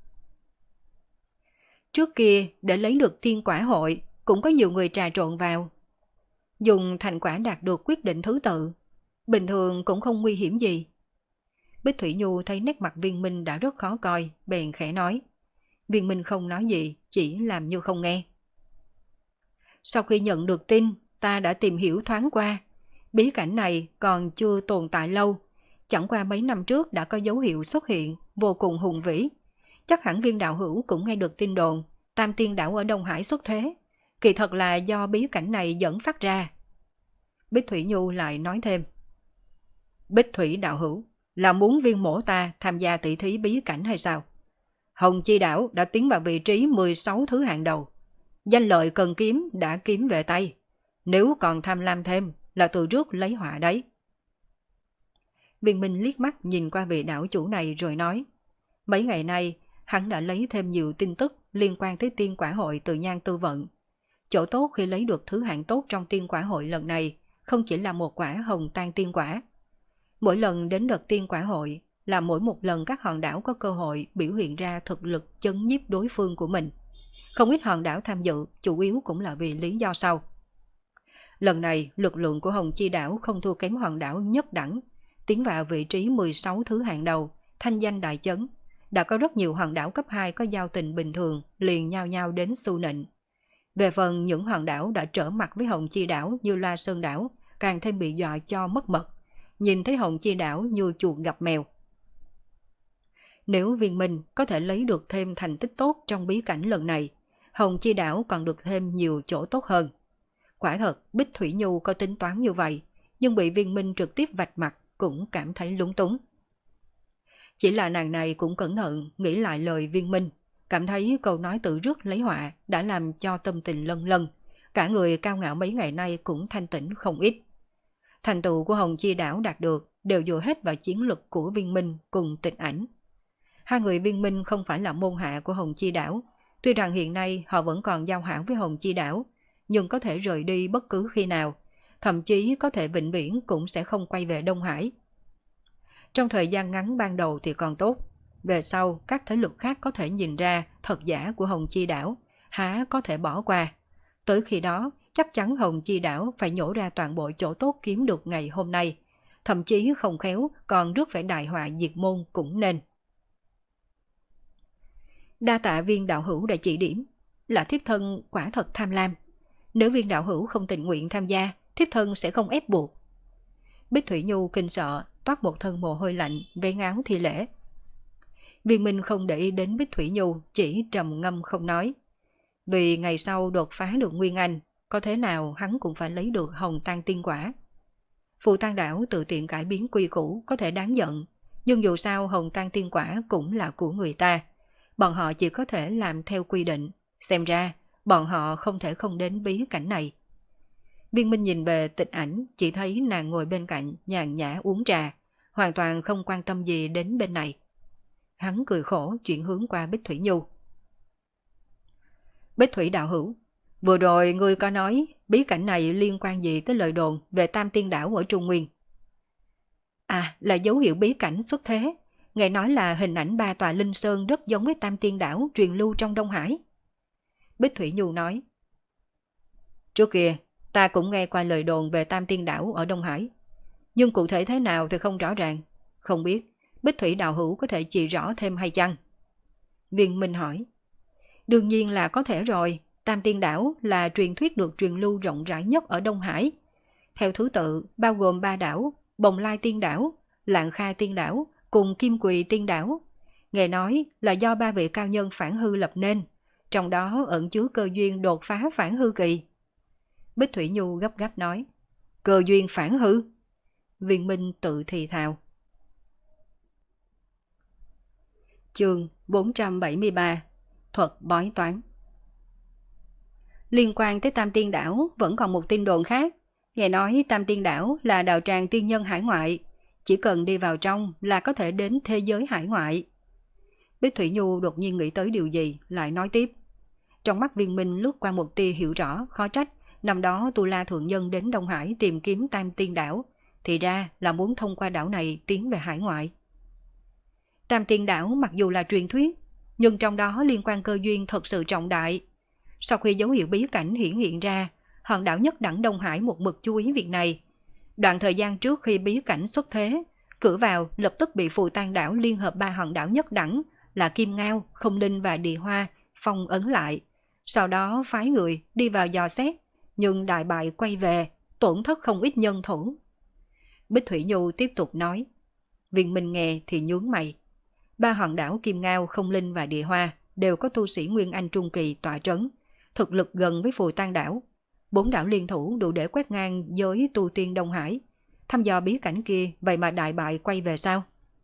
Trước kia, để lấy được tiên quả hội, cũng có nhiều người trà trộn vào. Dùng thành quả đạt được quyết định thứ tự, bình thường cũng không nguy hiểm gì. Bích Thủy Nhu thấy nét mặt Viên Minh đã rất khó coi, bèn khẽ nói. Viên Minh không nói gì, chỉ làm như không nghe. Sau khi nhận được tin, ta đã tìm hiểu thoáng qua. Bí cảnh này còn chưa tồn tại lâu. Chẳng qua mấy năm trước đã có dấu hiệu xuất hiện, vô cùng hùng vĩ. Chắc hẳn Viên đạo hữu cũng nghe được tin đồn, Tam Tiên đảo ở Đông Hải xuất thế. Kỳ thật là do bí cảnh này dẫn phát ra. Bích Thủy Nhu lại nói thêm. Bích Thủy đạo hữu, là muốn Viên mổ ta tham gia tỷ thí bí cảnh hay sao? Hồng Chi đảo đã tiến vào vị trí 16 thứ hạng đầu. Danh lợi cần kiếm đã kiếm về tay. Nếu còn tham lam thêm là từ trước lấy họa đấy. Viên Minh liếc mắt nhìn qua vị đảo chủ này rồi nói. Mấy ngày nay, hắn đã lấy thêm nhiều tin tức liên quan tới tiên quả hội từ Nhan Tư Vận. Chỗ tốt khi lấy được thứ hạng tốt trong tiên quả hội lần này không chỉ là một quả hồng tang tiên quả. Mỗi lần đến đợt tiên quả hội là mỗi một lần các hòn đảo có cơ hội biểu hiện ra thực lực chấn nhiếp đối phương của mình. Không ít hòn đảo tham dự, chủ yếu cũng là vì lý do sau. Lần này, lực lượng của Hồng Chi đảo không thua kém hòn đảo nhất đẳng, tiến vào vị trí 16 thứ hạng đầu, thanh danh đại chấn. Đã có rất nhiều hòn đảo cấp 2 có giao tình bình thường, liền nhao nhao đến xu nịnh. Về phần những hòn đảo đã trở mặt với Hồng Chi đảo như La Sơn đảo, càng thêm bị dọa cho mất mật. Nhìn thấy Hồng Chi đảo như chuột gặp mèo. Nếu Viên Minh có thể lấy được thêm thành tích tốt trong bí cảnh lần này, Hồng Chi đảo còn được thêm nhiều chỗ tốt hơn. Quả thật, Bích Thủy Nhu có tính toán như vậy, nhưng bị Viên Minh trực tiếp vạch mặt cũng cảm thấy lúng túng. Chỉ là nàng này cũng cẩn thận nghĩ lại lời Viên Minh, cảm thấy câu nói tự rước lấy họa đã làm cho tâm tình lân lân, cả người cao ngạo mấy ngày nay cũng thanh tĩnh không ít. Thành tựu của Hồng Chi đảo đạt được đều dựa hết vào chiến lực của Viên Minh cùng Tịch Ảnh. Hai người Viên Minh không phải là môn hạ của Hồng Chi đảo, tuy rằng hiện nay họ vẫn còn giao hảo với Hồng Chi đảo, nhưng có thể rời đi bất cứ khi nào, thậm chí có thể vĩnh viễn cũng sẽ không quay về Đông Hải. Trong thời gian ngắn ban đầu thì còn tốt, về sau các thế lực khác có thể nhìn ra thật giả của Hồng Chi đảo, há có thể bỏ qua. Tới khi đó, chắc chắn Hồng Chi đảo phải nhổ ra toàn bộ chỗ tốt kiếm được ngày hôm nay, thậm chí không khéo còn rước phải đại họa diệt môn cũng nên. Đa tạ Viên đạo hữu đã chỉ điểm, là thiếp thân quả thật tham lam. Nếu Viên đạo hữu không tình nguyện tham gia, thiếp thân sẽ không ép buộc. Bích Thủy Nhu kinh sợ, toát một thân mồ hôi lạnh, vén áo thi lễ. Viên Minh không để ý đến Bích Thủy Nhu, chỉ trầm ngâm không nói. Vì ngày sau đột phá được Nguyên Anh, có thế nào hắn cũng phải lấy được hồng tang tiên quả. Phù Tang đảo tự tiện cải biến quy củ có thể đáng giận, nhưng dù sao hồng tang tiên quả cũng là của người ta. Bọn họ chỉ có thể làm theo quy định, xem ra bọn họ không thể không đến bí cảnh này. Viên Minh nhìn về Tịch Ảnh, chỉ thấy nàng ngồi bên cạnh nhàn nhã uống trà, hoàn toàn không quan tâm gì đến bên này. Hắn cười khổ chuyển hướng qua Bích Thủy Nhu. Bích Thủy đạo hữu, vừa rồi ngươi có nói bí cảnh này liên quan gì tới lời đồn về Tam Tiên đảo ở Trung Nguyên? À, là dấu hiệu bí cảnh xuất thế. Nghe nói là hình ảnh 3 tòa linh sơn rất giống với Tam Tiên đảo truyền lưu trong Đông Hải. Bích Thủy Nhu nói. Trước kia, ta cũng nghe qua lời đồn về Tam Tiên đảo ở Đông Hải. nhưng cụ thể thế nào thì không rõ ràng. Không biết Bích Thủy đạo hữu có thể chỉ rõ thêm hay chăng? Viên Minh hỏi. Đương nhiên là có thể rồi. Tam Tiên Đảo là truyền thuyết được truyền lưu rộng rãi nhất ở Đông Hải. Theo thứ tự bao gồm 3 đảo: Bồng Lai Tiên Đảo, Lạng Kha Tiên Đảo cùng Kim Quỳ Tiên Đảo. Nghe nói là do 3 vị cao nhân phản hư lập nên, trong đó ẩn chứa cơ duyên đột phá phản hư kỳ. Bích Thủy Nhu gấp gáp nói. Cơ duyên phản hư? Viên Minh tự thì thào. Chương 473. Thuật bói toán. Liên quan tới Tam Tiên Đảo vẫn còn một tin đồn khác. Nghe nói Tam Tiên Đảo là đạo tràng tiên nhân hải ngoại, chỉ cần đi vào trong là có thể đến thế giới hải ngoại. Bích Thủy Nhu đột nhiên nghĩ tới điều gì, lại nói tiếp. Trong mắt Viên Minh lướt qua một tia hiểu rõ, khó trách năm đó Tu La Thượng Nhân đến Đông Hải tìm kiếm Tam Tiên Đảo, thì ra là muốn thông qua đảo này tiến về hải ngoại. Tam Tiên Đảo mặc dù là truyền thuyết, nhưng trong đó liên quan cơ duyên thật sự trọng đại. Sau khi dấu hiệu bí cảnh hiển hiện ra, hòn đảo nhất đẳng Đông Hải một mực chú ý việc này. Đoạn thời gian trước khi bí cảnh xuất thế, cửa vào lập tức bị Phù Tang Đảo liên hợp 3 hòn đảo nhất đẳng là Kim Ngao, Không Linh và Địa Hoa phong ấn lại. Sau đó phái người đi vào dò xét, nhưng đại bại quay về, tổn thất không ít nhân thủ. Bích Thủy Nhu tiếp tục nói. Viên Minh nghe thì nhướng mày. 3 hòn đảo Kim Ngao, Không Linh và Địa Hoa đều có tu sĩ Nguyên Anh Trung Kỳ tọa trấn, thực lực gần với Phù Tang Đảo. 4 đảo liên thủ đủ để quét ngang giới tu tiên Đông Hải. Thăm dò bí cảnh kia, vậy mà đại bại quay về sao?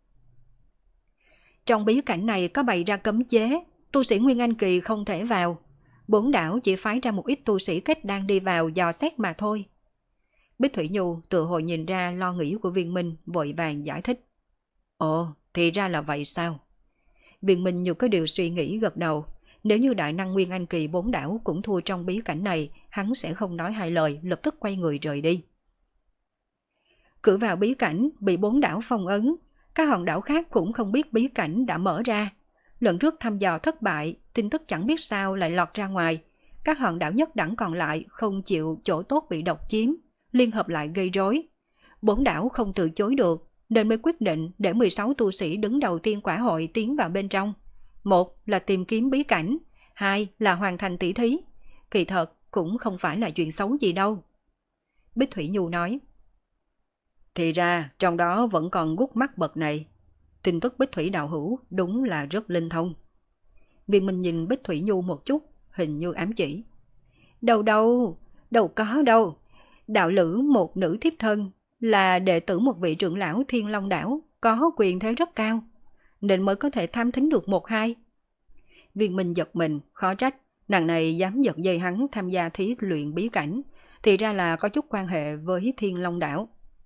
Trong bí cảnh này có bày ra cấm chế, tu sĩ Nguyên Anh Kỳ không thể vào. 4 đảo chỉ phái ra một ít tu sĩ kết đan đi vào dò xét mà thôi. Bích Thủy Nhu tự hồi nhìn ra lo nghĩ của Viên Minh, vội vàng giải thích. Ồ, thì ra là vậy sao? Viên Minh như có điều suy nghĩ gật đầu. Nếu như đại năng Nguyên Anh Kỳ 4 đảo cũng thua trong bí cảnh này, hắn sẽ không nói hai lời, lập tức quay người rời đi. Cửa vào bí cảnh bị 4 đảo phong ấn, các hòn đảo khác cũng không biết bí cảnh đã mở ra. Lần trước thăm dò thất bại, tin tức chẳng biết sao lại lọt ra ngoài. Các hòn đảo nhất đẳng còn lại không chịu chỗ tốt bị độc chiếm, liên hợp lại gây rối. 4 đảo không từ chối được, nên mới quyết định để 16 tu sĩ đứng đầu Tiên Quả Hội tiến vào bên trong. Một là tìm kiếm bí cảnh, hai là hoàn thành tỷ thí. Kỳ thật cũng không phải là chuyện xấu gì đâu. Bích Thủy Nhu nói. Thì ra trong đó vẫn còn gút mắt bậc này. Tin tức Bích Thủy đạo hữu đúng là rất linh thông. Viên Minh nhìn Bích Thủy Nhu một chút, hình như ám chỉ. Đâu có đâu. Đạo lữ một nữ thiếp thân là đệ tử một vị trưởng lão Thiên Long đảo, có quyền thế rất cao, nên mới có thể tham thính được 1-2. Viên Minh giật mình, khó trách nàng này dám giật dây hắn tham gia thí luyện bí cảnh, thì ra là có chút quan hệ với Thiên Long đảo.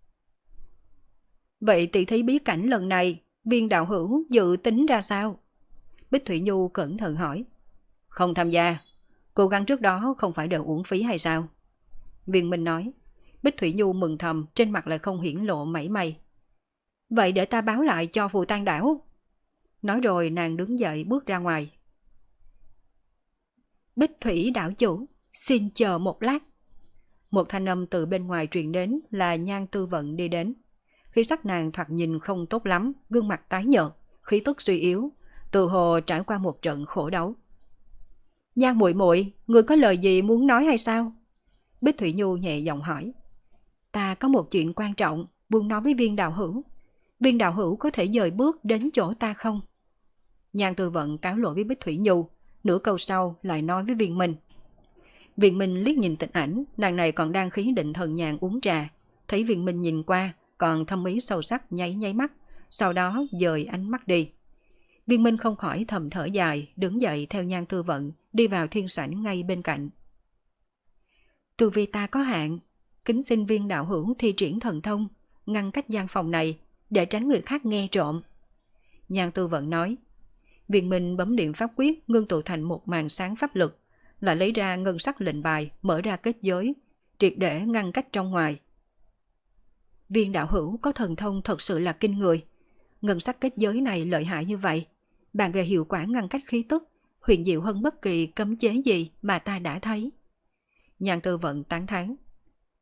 Vậy tỷ thí bí cảnh lần này, Viên đạo hữu dự tính ra sao? Bích Thủy Nhu cẩn thận hỏi. Không tham gia, cố gắng trước đó không phải đều uổng phí hay sao? Viên Minh nói. Bích Thủy Nhu mừng thầm, trên mặt lại không hiển lộ mảy may. Vậy để ta báo lại cho Phù Tang đảo. Nói rồi nàng đứng dậy bước ra ngoài. Bích Thủy đảo chủ, xin chờ một lát. Một thanh âm từ bên ngoài truyền đến, là Nhan Tư Vận đi đến. Khí sắc nàng thoạt nhìn không tốt lắm, gương mặt tái nhợt, khí tức suy yếu, tự hồ trải qua một trận khổ đấu. Nhan muội muội, người có lời gì muốn nói hay sao? Bích Thủy Nhu nhẹ giọng hỏi. Ta có một chuyện quan trọng muốn nói với Viên đạo hữu. Viên đạo hữu có thể dời bước đến chỗ ta không? Nhan Tư Vận cáo lỗi với Bích Thủy Nhu, nửa câu sau lại nói với Viên Minh. Viên Minh liếc nhìn Tịch Ảnh, nàng này còn đang khí định thần nhàn uống trà, thấy Viên Minh nhìn qua, còn thâm ý sâu sắc nháy nháy mắt, sau đó dời ánh mắt đi. Viên Minh không khỏi thầm thở dài, đứng dậy theo Nhan Tư Vận, đi vào thiên sảnh ngay bên cạnh. Tu vi ta có hạn, kính xin Viên đạo hữu thi triển thần thông, ngăn cách gian phòng này, để tránh người khác nghe trộm. Nhan Tư Vận nói. Viên Minh bấm niệm pháp quyết, ngưng tụ thành một màn sáng pháp lực, lại lấy ra ngân sắc lệnh bài, mở ra kết giới, triệt để ngăn cách trong ngoài. Viên đạo hữu có thần thông thật sự là kinh người. Ngân sắc kết giới này lợi hại như vậy, bàn về hiệu quả ngăn cách khí tức, huyền diệu hơn bất kỳ cấm chế gì mà ta đã thấy. Nhan Tư Vận tán thán.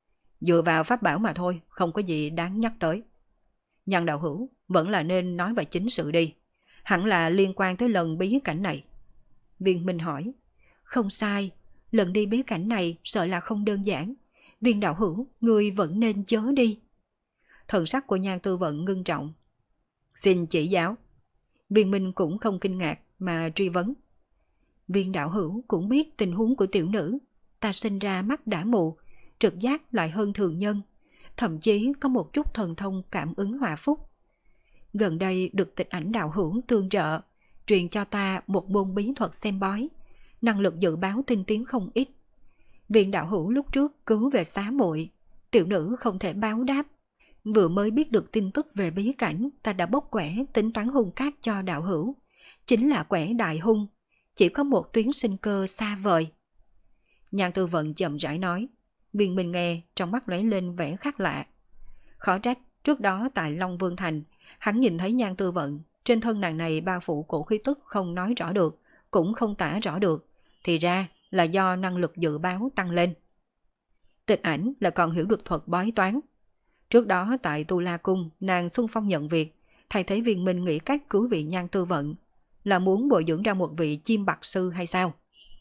Dựa vào pháp bảo mà thôi, không có gì đáng nhắc tới. Nhan đạo hữu, vẫn là nên nói về chính sự đi. Hẳn là liên quan tới lần bí cảnh này. Viên Minh hỏi. Không sai, lần đi bí cảnh này sợ là không đơn giản. Viên đạo hữu, người vẫn nên chớ đi. Thần sắc của Nhan Tư Vận ngưng trọng. Xin chỉ giáo. Viên Minh cũng không kinh ngạc mà truy vấn. Viên đạo hữu cũng biết tình huống của tiểu nữ. Ta sinh ra mắt đã mù, trực giác lại hơn thường nhân. Thậm chí có một chút thần thông cảm ứng hòa phúc. Gần đây được Tịch Ảnh đạo hữu tương trợ, truyền cho ta một môn bí thuật xem bói, năng lực dự báo tinh tiến không ít. Viên đạo hữu lúc trước cứu về xá muội, tiểu nữ không thể báo đáp. Vừa mới biết được tin tức về bí cảnh, ta đã bốc quẻ tính toán hung cát cho đạo hữu. Chính là quẻ đại hung, chỉ có một tuyến sinh cơ xa vời. Nhan Tư Vận chậm rãi nói. Viên Minh nghe, trong mắt lóe lên vẻ khác lạ. Khó trách, trước đó tại Long Vương Thành, hắn nhìn thấy Nhan Tư Vận, trên thân nàng này bao phủ cổ khí tức không nói rõ được, cũng không tả rõ được, thì ra là do năng lực dự báo tăng lên. Tịch Ảnh là còn hiểu được thuật bói toán. Trước đó tại Tu La Cung, nàng xung phong nhận việc, thay thế Viên Minh nghĩ cách cứu vị Nhan Tư Vận, là muốn bồi dưỡng ra một vị chim bạc sư hay sao?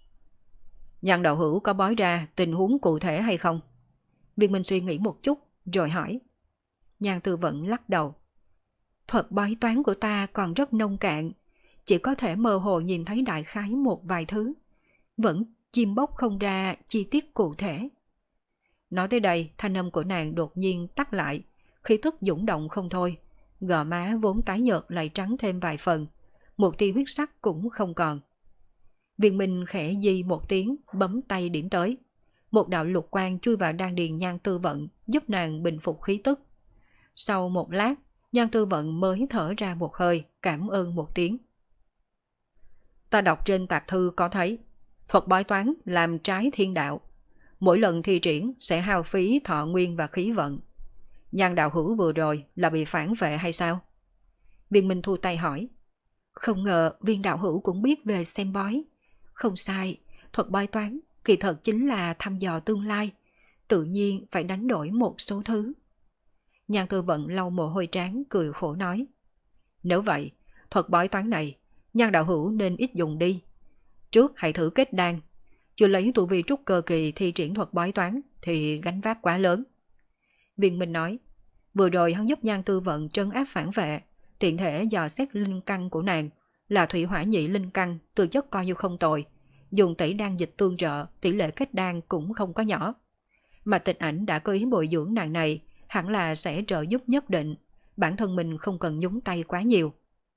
Nhan đạo hữu có bói ra tình huống cụ thể hay không? Viên Minh suy nghĩ một chút, rồi hỏi. Nhan Tư Vận lắc đầu. Thuật bói toán của ta còn rất nông cạn, chỉ có thể mơ hồ nhìn thấy đại khái một vài thứ, vẫn chim bốc không ra chi tiết cụ thể. Nói tới đây, thanh âm của nàng đột nhiên tắt lại, khí tức dũng động không thôi, gò má vốn tái nhợt lại trắng thêm vài phần, một tia huyết sắc cũng không còn. Viên Minh khẽ di một tiếng, bấm tay điểm tới. Một đạo lục quang chui vào đan điền Nhan Tư Vận, giúp nàng bình phục khí tức. Sau một lát, Nhan Tư Vận mới thở ra một hơi, cảm ơn một tiếng. Ta đọc trên tạp thư có thấy, thuật bói toán làm trái thiên đạo. Mỗi lần thi triển sẽ hao phí thọ nguyên và khí vận. Nhan đạo hữu vừa rồi là bị phản vệ hay sao? Viên Minh thu tay hỏi. Không ngờ Viên đạo hữu cũng biết về xem bói. Không sai, thuật bói toán kỳ thật chính là thăm dò tương lai, tự nhiên phải đánh đổi một số thứ. Nhan Tư Vận lau mồ hôi trán cười khổ nói. Nếu vậy, thuật bói toán này, Nhan đạo hữu nên ít dùng đi. Trước hãy thử kết đan, chưa lấy tu vi trúc cơ kỳ thi triển thuật bói toán thì gánh vác quá lớn. Viên Minh nói, vừa rồi hắn giúp Nhan Tư Vận trấn áp phản vệ, tiện thể dò xét linh căn của nàng, là thủy hỏa nhị linh căn, tư chất coi như không tồi, dùng tẩy đan dịch tương trợ, tỷ lệ kết đan cũng không có nhỏ. Mà Tịch Ảnh đã có ý bồi dưỡng nàng này, hẳn là sẽ trợ giúp nhất định, bản thân mình không cần nhúng tay quá nhiều.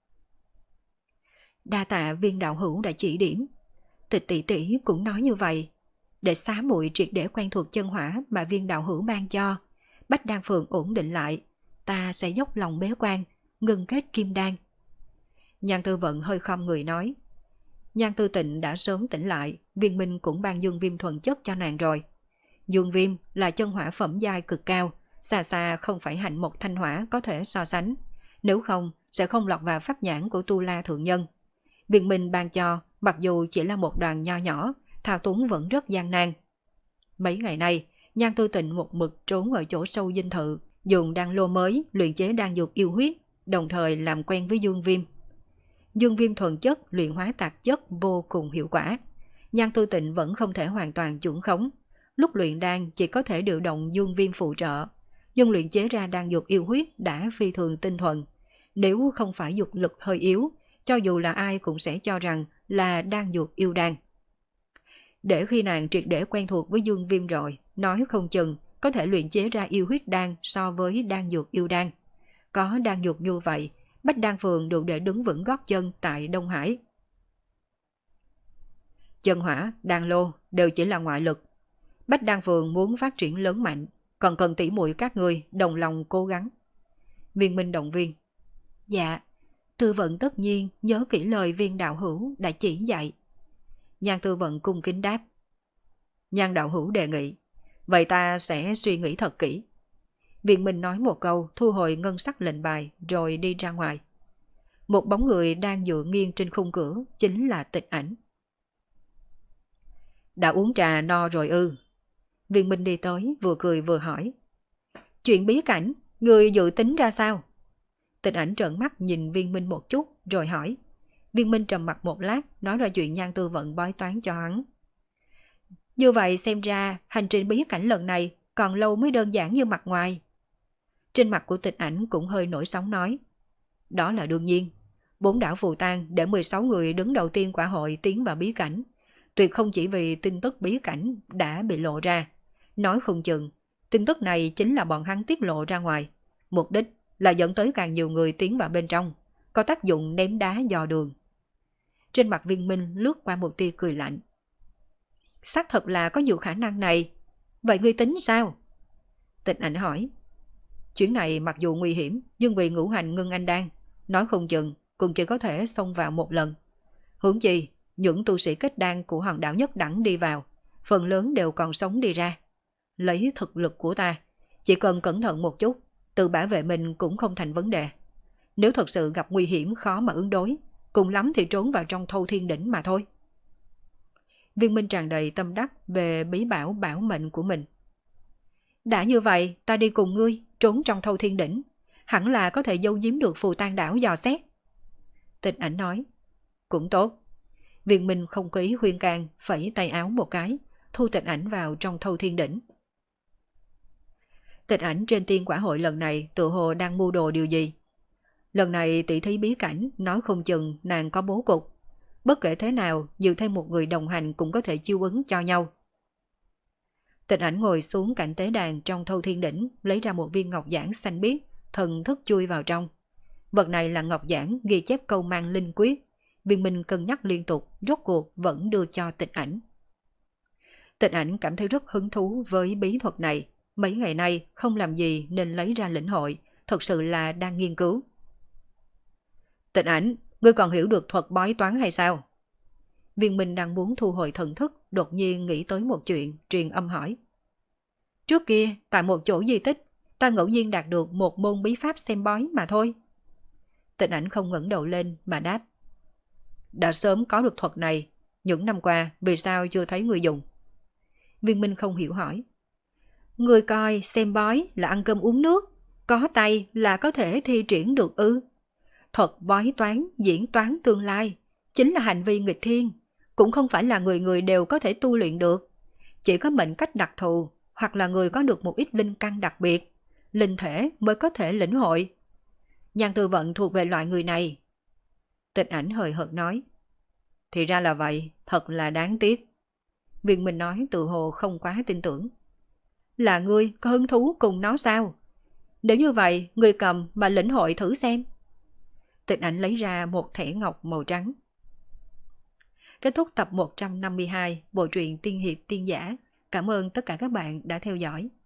Đa tạ Viên đạo hữu đã chỉ điểm. Tịch tỷ tỷ cũng nói như vậy, để xá muội triệt để quen thuộc chân hỏa mà Viên đạo hữu ban cho, Bách Đan Phường ổn định lại, ta sẽ dốc lòng bế quan, ngừng kết kim đan. Nhan Tư Vận hơi khom người nói. Nhan Tư Tịnh đã sớm tỉnh lại, Viên Minh cũng ban dương viêm thuần chất cho nàng rồi. Dương viêm là chân hỏa phẩm giai cực cao, xa xa không phải hạnh một thanh hỏa có thể so sánh, nếu không sẽ không lọt vào pháp nhãn của Tu La thượng nhân. Viên Minh ban cho, mặc dù chỉ là một đoàn nho nhỏ, thao túng vẫn rất gian nan. Mấy ngày nay, Nhan Tư Tịnh một mực trốn ở chỗ sâu dinh thự, dùng đan lô mới luyện chế đan dược yêu huyết, đồng thời làm quen với dương viêm. Dương viêm thuần chất luyện hóa tạp chất vô cùng hiệu quả. Nhan Tư Tịnh vẫn không thể hoàn toàn chuẩn khống. Lúc luyện đan chỉ có thể điều động dương viêm phụ trợ. Nhưng luyện chế ra đan dược yêu huyết đã phi thường tinh thuần. Nếu không phải dược lực hơi yếu, cho dù là ai cũng sẽ cho rằng là đan dược yêu đan. Để khi nàng triệt để quen thuộc với dương viêm rồi, nói không chừng có thể luyện chế ra yêu huyết đan so với đan dược yêu đan. Có đan dược như vậy, Bách Đan Phường đủ để đứng vững gót chân tại Đông Hải. Chân hỏa, đan lô đều chỉ là ngoại lực. Bách Đan Phường muốn phát triển lớn mạnh, còn cần tỉ muội các người đồng lòng cố gắng. Viên Minh động viên. Dạ, Tư Vận tất nhiên nhớ kỹ lời Viên đạo hữu đã chỉ dạy. Nhan Tư Vận cung kính đáp. Nhan đạo hữu đề nghị, vậy ta sẽ suy nghĩ thật kỹ. Viên Minh nói một câu, thu hồi ngân sắc lệnh bài rồi đi ra ngoài. Một bóng người đang dựa nghiêng trên khung cửa chính là Tịch Ảnh. Đã uống trà no rồi ư? Viên Minh đi tới, vừa cười vừa hỏi. Chuyện bí cảnh, người dự tính ra sao? Tịch Ảnh trợn mắt nhìn Viên Minh một chút, rồi hỏi. Viên Minh trầm mặt một lát, nói ra chuyện Nhan Tư Vận bói toán cho hắn. Như vậy xem ra, hành trình bí cảnh lần này còn lâu mới đơn giản như mặt ngoài. Trên mặt của Tịch Ảnh cũng hơi nổi sóng nói. Đó là đương nhiên. 4 đảo Phù Tang để 16 người đứng đầu tiên quả hội tiến vào bí cảnh. Tuyệt không chỉ vì tin tức bí cảnh đã bị lộ ra. Nói không chừng, tin tức này chính là bọn hắn tiết lộ ra ngoài. Mục đích là dẫn tới càng nhiều người tiến vào bên trong, có tác dụng ném đá dò đường. Trên mặt Viên Minh lướt qua một tia cười lạnh. Xác thật là có nhiều khả năng này. Vậy ngươi tính sao? Tịch Ảnh hỏi. Chuyến này mặc dù nguy hiểm, nhưng vì ngũ hành ngưng anh đan, nói không chừng cũng chỉ có thể xông vào một lần. Huống chi, những tu sĩ kết đan của hòn đảo nhất đẳng đi vào, phần lớn đều còn sống đi ra. Lấy thực lực của ta, chỉ cần cẩn thận một chút, tự bảo vệ mình cũng không thành vấn đề. Nếu thật sự gặp nguy hiểm khó mà ứng đối, cùng lắm thì trốn vào trong Thâu Thiên Đỉnh mà thôi. Viên Minh tràn đầy tâm đắc về bí bảo bảo mệnh của mình. Đã như vậy, ta đi cùng ngươi, trốn trong Thâu Thiên Đỉnh, hẳn là có thể giấu giếm được Phù Tang đảo dò xét. Tịch Ảnh nói. Cũng tốt. Viên Minh không có ý khuyên can, phẩy tay áo một cái, thu Tịch Ảnh vào trong Thâu Thiên Đỉnh. Tịch Ảnh trên tiên quả hội lần này tự hồ đang mưu đồ điều gì. Lần này tỷ thí bí cảnh, nói không chừng nàng có bố cục. Bất kể thế nào, nhiều thêm một người đồng hành cũng có thể chiêu ứng cho nhau. Tịch Ảnh ngồi xuống cạnh tế đàn trong Thâu Thiên Đỉnh, lấy ra một viên ngọc giản xanh biếc, thần thức chui vào trong. Vật này là ngọc giản ghi chép câu mang linh quyết. Viên Minh cân nhắc liên tục, rốt cuộc vẫn đưa cho Tịch Ảnh. Tịch Ảnh cảm thấy rất hứng thú với bí thuật này. Mấy ngày nay không làm gì nên lấy ra lĩnh hội, thật sự là đang nghiên cứu. Tịch Ảnh, ngươi còn hiểu được thuật bói toán hay sao? Viên Minh đang muốn thu hồi thần thức, đột nhiên nghĩ tới một chuyện, truyền âm hỏi. Trước kia, tại một chỗ di tích, ta ngẫu nhiên đạt được một môn bí pháp xem bói mà thôi. Tịch Ảnh không ngẩng đầu lên mà đáp. Đã sớm có được thuật này, những năm qua vì sao chưa thấy người dùng? Viên Minh không hiểu hỏi. Người coi xem bói là ăn cơm uống nước, có tay là có thể thi triển được ư? Thuật bói toán, diễn toán tương lai, chính là hành vi nghịch thiên, cũng không phải là người người đều có thể tu luyện được. Chỉ có mệnh cách đặc thù, hoặc là người có được một ít linh căn đặc biệt, linh thể mới có thể lĩnh hội. Nhan Tư Vận thuộc về loại người này. Tịch Ảnh hời hợt nói. Thì ra là vậy, thật là đáng tiếc. Viên Minh nói tự hồ không quá tin tưởng. Là ngươi có hứng thú cùng nó sao? Nếu như vậy, ngươi cầm mà lĩnh hội thử xem. Tịch Ảnh lấy ra một thẻ ngọc màu trắng. Kết thúc tập 152 bộ truyện Tiên Hiệp Tiên Giả. Cảm ơn tất cả các bạn đã theo dõi.